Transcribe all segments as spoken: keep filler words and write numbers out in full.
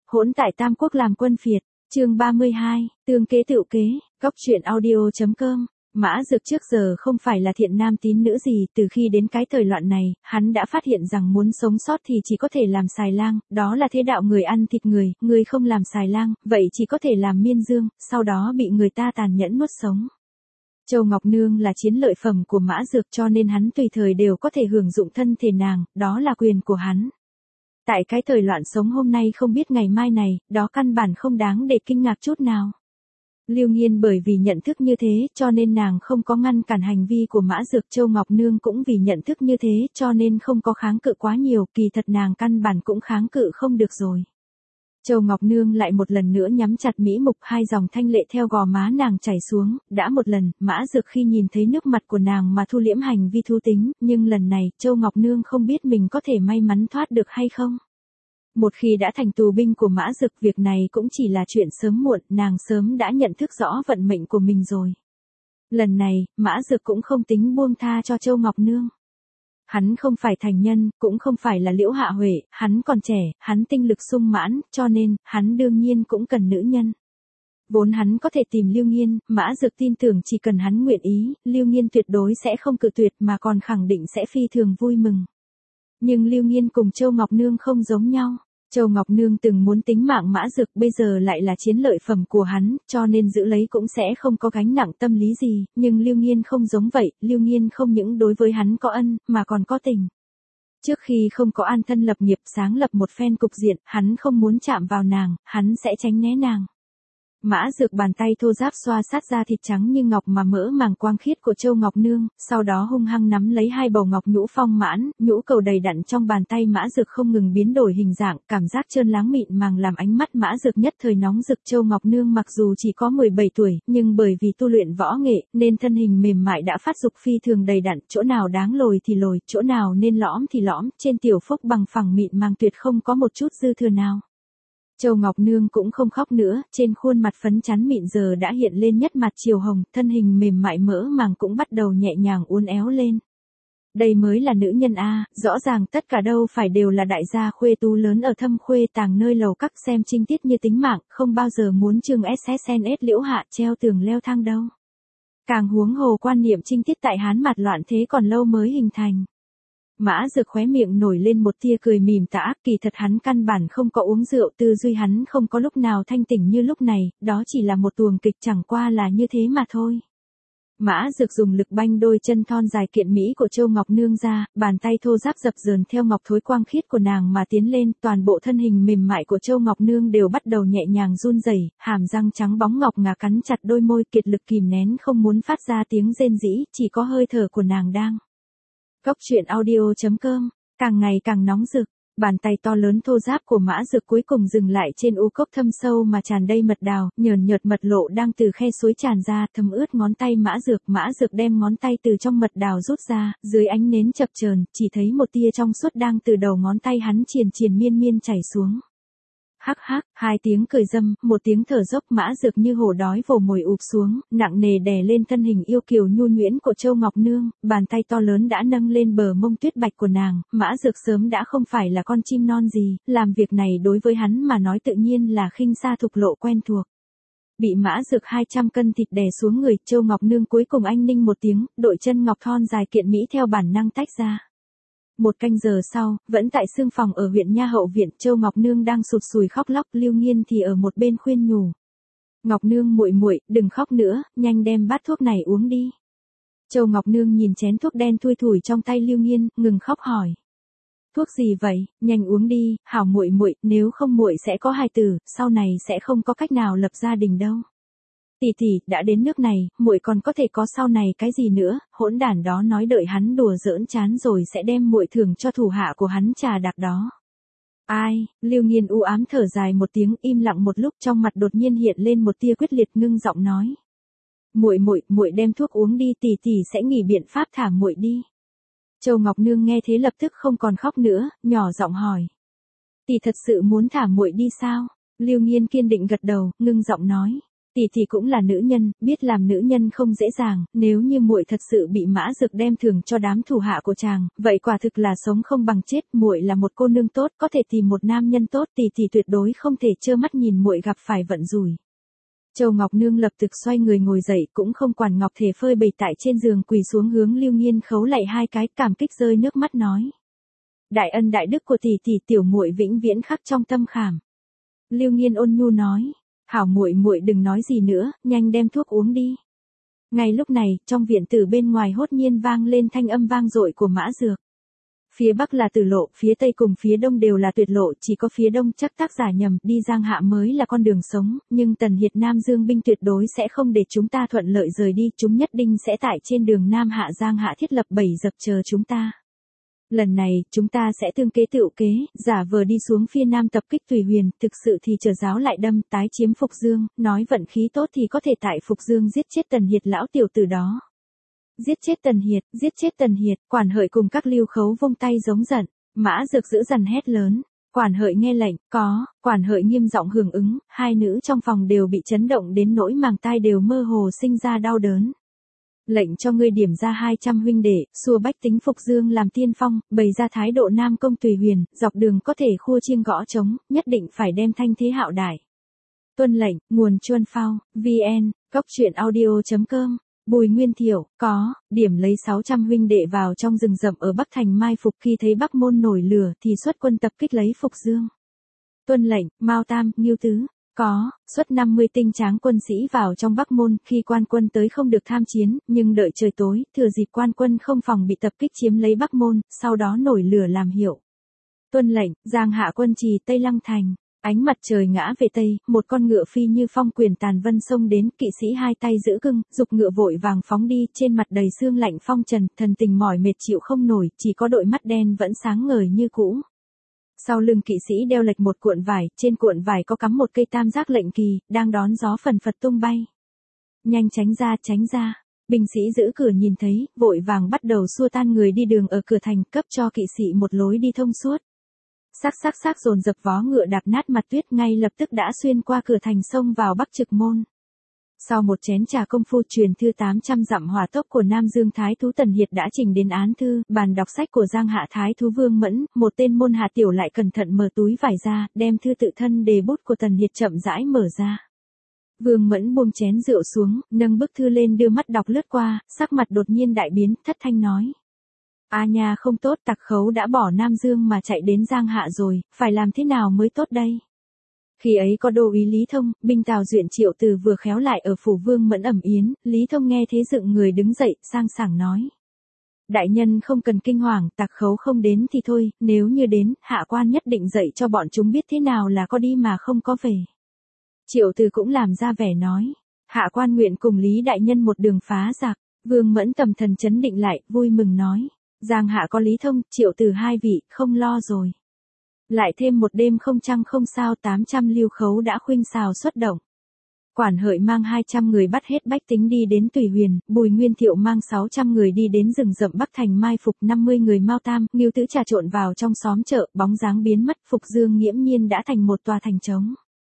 Hỗn tại Tam Quốc làm quân phiệt, chương ba mươi hai, tương kế tựu kế, góc truyện audio.com. Mã Dược trước giờ không phải là thiện nam tín nữ gì, từ khi đến cái thời loạn này, hắn đã phát hiện rằng muốn sống sót thì chỉ có thể làm xài lang, đó là thế đạo người ăn thịt người, người không làm xài lang, vậy chỉ có thể làm miên dương, sau đó bị người ta tàn nhẫn nuốt sống. Châu Ngọc Nương là chiến lợi phẩm của Mã Dược cho nên hắn tùy thời đều có thể hưởng dụng thân thể nàng, đó là quyền của hắn. Tại cái thời loạn sống hôm nay không biết ngày mai này, đó căn bản không đáng để kinh ngạc chút nào. Lưu Nghiên bởi vì nhận thức như thế cho nên nàng không có ngăn cản hành vi của Mã Dược. Châu Ngọc Nương cũng vì nhận thức như thế cho nên không có kháng cự quá nhiều, kỳ thật nàng căn bản cũng kháng cự không được rồi. Châu Ngọc Nương lại một lần nữa nhắm chặt mỹ mục, hai dòng thanh lệ theo gò má nàng chảy xuống, đã một lần, Mã Dược khi nhìn thấy nước mặt của nàng mà thu liễm hành vi thú tính, nhưng lần này, Châu Ngọc Nương không biết mình có thể may mắn thoát được hay không. Một khi đã thành tù binh của Mã Dược, việc này cũng chỉ là chuyện sớm muộn, nàng sớm đã nhận thức rõ vận mệnh của mình rồi. Lần này, Mã Dược cũng không tính buông tha cho Châu Ngọc Nương. Hắn không phải thành nhân, cũng không phải là Liễu Hạ Huệ, hắn còn trẻ, hắn tinh lực sung mãn, cho nên, hắn đương nhiên cũng cần nữ nhân. Vốn hắn có thể tìm Lưu Nghiên, Mã Dược tin tưởng chỉ cần hắn nguyện ý, Lưu Nghiên tuyệt đối sẽ không cự tuyệt mà còn khẳng định sẽ phi thường vui mừng. Nhưng Lưu Nghiên cùng Châu Ngọc Nương không giống nhau. Châu Ngọc Nương từng muốn tính mạng Mã Dược, bây giờ lại là chiến lợi phẩm của hắn, cho nên giữ lấy cũng sẽ không có gánh nặng tâm lý gì, nhưng Lưu Nghiên không giống vậy, Lưu Nghiên không những đối với hắn có ân, mà còn có tình. Trước khi không có an thân lập nghiệp, sáng lập một phen cục diện, hắn không muốn chạm vào nàng, hắn sẽ tránh né nàng. Mã Dược bàn tay thô ráp xoa sát da thịt trắng như ngọc mà mỡ màng quang khiết của Châu Ngọc Nương, sau đó hung hăng nắm lấy hai bầu ngọc nhũ phong mãn, nhũ cầu đầy đặn trong bàn tay Mã Dược không ngừng biến đổi hình dạng, cảm giác trơn láng mịn màng làm ánh mắt Mã Dược nhất thời nóng rực. Châu Ngọc Nương mặc dù chỉ có mười bảy tuổi, nhưng bởi vì tu luyện võ nghệ, nên thân hình mềm mại đã phát dục phi thường đầy đặn, chỗ nào đáng lồi thì lồi, chỗ nào nên lõm thì lõm, trên tiểu phúc bằng phẳng mịn màng tuyệt không có một chút dư thừa nào. Châu Ngọc Nương cũng không khóc nữa, trên khuôn mặt phấn chắn mịn giờ đã hiện lên nhất mặt chiều hồng, thân hình mềm mại mỡ màng cũng bắt đầu nhẹ nhàng uốn éo lên. Đây mới là nữ nhân a, rõ ràng tất cả đâu phải đều là đại gia khuê tú lớn ở Thâm Khuê Tàng nơi lầu các xem trinh tiết như tính mạng, không bao giờ muốn trường ét ét en ét Liễu Hạ treo tường leo thang đâu. Càng huống hồ quan niệm trinh tiết tại Hán mặt loạn thế còn lâu mới hình thành. Mã Dược khóe miệng nổi lên một tia cười mỉm tả, kỳ thật hắn căn bản không có uống rượu, tư duy hắn không có lúc nào thanh tỉnh như lúc này, đó chỉ là một tuồng kịch chẳng qua là như thế mà thôi. Mã Dược dùng lực banh đôi chân thon dài kiện mỹ của Châu Ngọc Nương ra, bàn tay thô ráp dập dờn theo ngọc thối quang khiết của nàng mà tiến lên, toàn bộ thân hình mềm mại của Châu Ngọc Nương đều bắt đầu nhẹ nhàng run rẩy, hàm răng trắng bóng ngọc ngà cắn chặt đôi môi, kiệt lực kìm nén không muốn phát ra tiếng rên rỉ, chỉ có hơi thở của nàng đang. Góc truyện audio.com, càng ngày càng nóng rực, bàn tay to lớn thô ráp của Mã Dược cuối cùng dừng lại trên u cốc thâm sâu mà tràn đầy mật đào, nhờn nhợt mật lộ đang từ khe suối tràn ra, thấm ướt ngón tay Mã Dược. Mã Dược đem ngón tay từ trong mật đào rút ra, dưới ánh nến chập chờn, chỉ thấy một tia trong suốt đang từ đầu ngón tay hắn triền triền miên miên chảy xuống. Hắc hắc, hai tiếng cười dâm, một tiếng thở dốc, Mã Dược như hổ đói vồ mồi ụp xuống, nặng nề đè lên thân hình yêu kiều nhu nhuyễn của Châu Ngọc Nương, bàn tay to lớn đã nâng lên bờ mông tuyết bạch của nàng, Mã Dược sớm đã không phải là con chim non gì, làm việc này đối với hắn mà nói tự nhiên là khinh xa thục lộ quen thuộc. Bị Mã Dược hai trăm cân thịt đè xuống người, Châu Ngọc Nương cuối cùng anh ninh một tiếng, đội chân ngọc thon dài kiện mỹ theo bản năng tách ra. Một canh giờ sau, vẫn tại xương phòng ở huyện Nha Hậu viện, Châu Ngọc Nương đang sụt sùi khóc lóc, Lưu Nghiên thì ở một bên khuyên nhủ. Ngọc Nương muội muội, đừng khóc nữa, nhanh đem bát thuốc này uống đi. Châu Ngọc Nương nhìn chén thuốc đen thui thủi trong tay Lưu Nghiên, ngừng khóc hỏi. Thuốc gì vậy, nhanh uống đi, hảo muội muội, nếu không muội sẽ có hài tử, sau này sẽ không có cách nào lập gia đình đâu. Tỷ tỷ, đã đến nước này, muội còn có thể có sau này cái gì nữa, hỗn đản đó nói đợi hắn đùa giỡn chán rồi sẽ đem muội thưởng cho thủ hạ của hắn trà đặc đó. Ai, Lưu Nghiên u ám thở dài một tiếng, im lặng một lúc, trong mặt đột nhiên hiện lên một tia quyết liệt, ngưng giọng nói. Muội muội, muội đem thuốc uống đi, tỷ tỷ sẽ nghĩ biện pháp thả muội đi. Châu Ngọc Nương nghe thế lập tức không còn khóc nữa, nhỏ giọng hỏi. Tỷ thật sự muốn thả muội đi sao? Lưu Nghiên kiên định gật đầu, ngưng giọng nói. Tỷ tỷ cũng là nữ nhân, biết làm nữ nhân không dễ dàng, nếu như muội thật sự bị Mã Dược đem thưởng cho đám thủ hạ của chàng, vậy quả thực là sống không bằng chết, muội là một cô nương tốt, có thể tìm một nam nhân tốt, tỷ tỷ tuyệt đối không thể trơ mắt nhìn muội gặp phải vận rủi. Châu Ngọc Nương lập tức xoay người ngồi dậy, cũng không quản Ngọc Thể phơi bày tại trên giường, quỳ xuống hướng Lưu Nghiên khấu lạy hai cái, cảm kích rơi nước mắt nói: đại ân đại đức của tỷ tỷ, tiểu muội vĩnh viễn khắc trong tâm khảm. Lưu Nghiên ôn nhu nói: hảo muội muội đừng nói gì nữa, nhanh đem thuốc uống đi. Ngay lúc này, trong viện tử bên ngoài hốt nhiên vang lên thanh âm vang dội của Mã Dược. Phía bắc là tử lộ, phía tây cùng phía đông đều là tuyệt lộ, chỉ có phía đông chắc tác giả nhầm, đi Giang Hạ mới là con đường sống, nhưng Tần Hiệt Nam Dương binh tuyệt đối sẽ không để chúng ta thuận lợi rời đi, chúng nhất định sẽ tại trên đường Nam Hạ Giang Hạ thiết lập bẫy dập chờ chúng ta. Lần này, chúng ta sẽ tương kế tựu kế, giả vờ đi xuống phía nam tập kích Thủy Huyền, thực sự thì chờ giáo lại đâm, tái chiếm Phục Dương, nói vận khí tốt thì có thể tại Phục Dương giết chết Tần Hiệt lão tiểu tử đó. Giết chết Tần Hiệt, giết chết Tần Hiệt, quản hợi cùng các lưu khấu vung tay giống giận, Mã Dược giữ dằn hét lớn. Quản hợi nghe lệnh, có, quản hợi nghiêm giọng hưởng ứng, hai nữ trong phòng đều bị chấn động đến nỗi màng tai đều mơ hồ sinh ra đau đớn. Lệnh cho ngươi điểm ra hai trăm huynh đệ, xua bách tính Phục Dương làm tiên phong, bày ra thái độ nam công tùy huyền, dọc đường có thể khua chiêng gõ trống, nhất định phải đem thanh thế hạo đại. Tuân lệnh, nguồn Chuân Phao, vn, góc truyện audio chấm com. Bùi Nguyên Thiệu, có, điểm lấy sáu trăm huynh đệ vào trong rừng rậm ở Bắc Thành mai phục, khi thấy Bắc Môn nổi lửa thì xuất quân tập kích lấy Phục Dương. Tuân lệnh, Mao Tam, Ngưu Tứ, có, xuất năm mươi tinh tráng quân sĩ vào trong Bắc Môn, khi quan quân tới không được tham chiến, nhưng đợi trời tối, thừa dịp quan quân không phòng bị tập kích chiếm lấy Bắc Môn, sau đó nổi lửa làm hiệu. Tuân lệnh, Giang Hạ quân trì Tây Lăng Thành. Ánh mặt trời ngã về tây, một con ngựa phi như phong quyền tàn vân xông đến, kỵ sĩ hai tay giữ cưng, dục ngựa vội vàng phóng đi, trên mặt đầy sương lạnh phong trần, thần tình mỏi mệt chịu không nổi, chỉ có đôi mắt đen vẫn sáng ngời như cũ. Sau lưng kỵ sĩ đeo lệch một cuộn vải, trên cuộn vải có cắm một cây tam giác lệnh kỳ, đang đón gió phần phật tung bay. Nhanh tránh ra, tránh ra. Binh sĩ giữ cửa nhìn thấy, vội vàng bắt đầu xua tan người đi đường ở cửa thành, cấp cho kỵ sĩ một lối đi thông suốt. Sắc sắc sắc dồn dập vó ngựa đạp nát mặt tuyết, ngay lập tức đã xuyên qua cửa thành sông vào Bắc Trực Môn. Sau một chén trà công phu, truyền thư tám trăm dặm hỏa tốc của Nam Dương Thái Thú Tần Hiệt đã trình đến án thư, bàn đọc sách của Giang Hạ Thái Thú Vương Mẫn, một tên môn hạ tiểu lại cẩn thận mở túi vải ra, đem thư tự thân đề bút của Tần Hiệt chậm rãi mở ra. Vương Mẫn buông chén rượu xuống, nâng bức thư lên đưa mắt đọc lướt qua, sắc mặt đột nhiên đại biến, thất thanh nói: A nha, không tốt, tặc khấu đã bỏ Nam Dương mà chạy đến Giang Hạ rồi, phải làm thế nào mới tốt đây? Khi ấy có đô úy Lý Thông, binh Tào Duyện Triệu Từ vừa khéo lại ở phủ Vương Mẫn ẩm yến, Lý Thông nghe thế dựng người đứng dậy, sang sảng nói: đại nhân không cần kinh hoàng, tặc khấu không đến thì thôi, nếu như đến, hạ quan nhất định dạy cho bọn chúng biết thế nào là có đi mà không có về. Triệu Từ cũng làm ra vẻ nói: hạ quan nguyện cùng Lý đại nhân một đường phá giặc. Vương Mẫn tầm thần chấn định lại, vui mừng nói: Giang Hạ có Lý Thông, Triệu Từ hai vị, không lo rồi. Lại thêm một đêm không trăng không sao, tám trăm lưu khấu đã khuynh xào xuất động. Quản hợi mang hai trăm người bắt hết bách tính đi đến Tùy Huyền, Bùi Nguyên Thiệu mang sáu trăm người đi đến rừng rậm Bắc Thành mai phục, năm mươi người Mao Tam, Ngưu Tứ trà trộn vào trong xóm chợ, bóng dáng biến mất, Phục Dương nghiễm nhiên đã thành một tòa thành trống.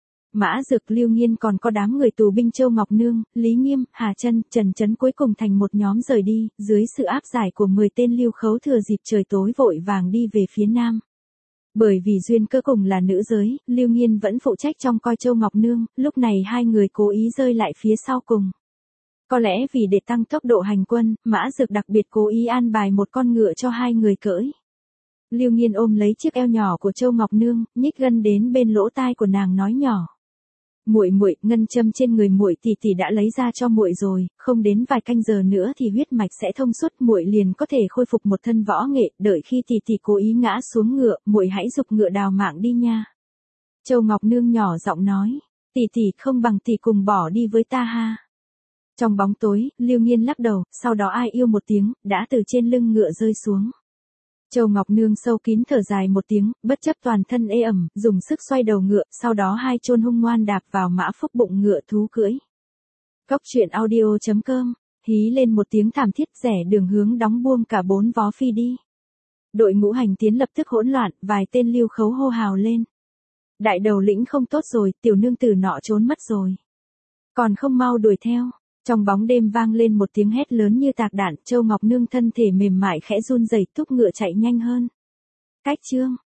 Mã Dược, Lưu Nghiên còn có đám người tù binh Châu Ngọc Nương, Lý Nghiêm, Hà Chân, Trần Chấn cuối cùng thành một nhóm rời đi, dưới sự áp giải của mười tên lưu khấu thừa dịp trời tối vội vàng đi về phía nam. Bởi vì duyên cơ cùng là nữ giới, Lưu Nghiên vẫn phụ trách trông coi Châu Ngọc Nương, lúc này hai người cố ý rơi lại phía sau cùng. Có lẽ vì để tăng tốc độ hành quân, Mã Dược đặc biệt cố ý an bài một con ngựa cho hai người cưỡi. Lưu Nghiên ôm lấy chiếc eo nhỏ của Châu Ngọc Nương, nhích gần đến bên lỗ tai của nàng nói nhỏ: muội muội, ngân châm trên người muội tỷ tỷ đã lấy ra cho muội rồi, không đến vài canh giờ nữa thì huyết mạch sẽ thông suốt, muội liền có thể khôi phục một thân võ nghệ, đợi khi tỷ tỷ cố ý ngã xuống ngựa, muội hãy giục ngựa đào mạng đi nha. Châu Ngọc Nương nhỏ giọng nói: tỷ tỷ không bằng tỷ cùng bỏ đi với ta ha. Trong bóng tối, Lưu Nghiên lắc đầu, sau đó ai yêu một tiếng, đã từ trên lưng ngựa rơi xuống. Châu Ngọc Nương sâu kín thở dài một tiếng, bất chấp toàn thân ê ẩm, dùng sức xoay đầu ngựa, sau đó hai chôn hung ngoan đạp vào mã phúc bụng ngựa thú cưỡi. Góc truyện audio chấm com, hí lên một tiếng thảm thiết, rẽ đường hướng đóng buông cả bốn vó phi đi. Đội ngũ hành tiến lập tức hỗn loạn, vài tên lưu khấu hô hào lên: đại đầu lĩnh không tốt rồi, tiểu nương tử nọ trốn mất rồi. còn không mau đuổi theo. Trong bóng đêm vang lên một tiếng hét lớn như tạc đạn, Châu Ngọc Nương thân thể mềm mại khẽ run rẩy, thúc ngựa chạy nhanh hơn. Cách chương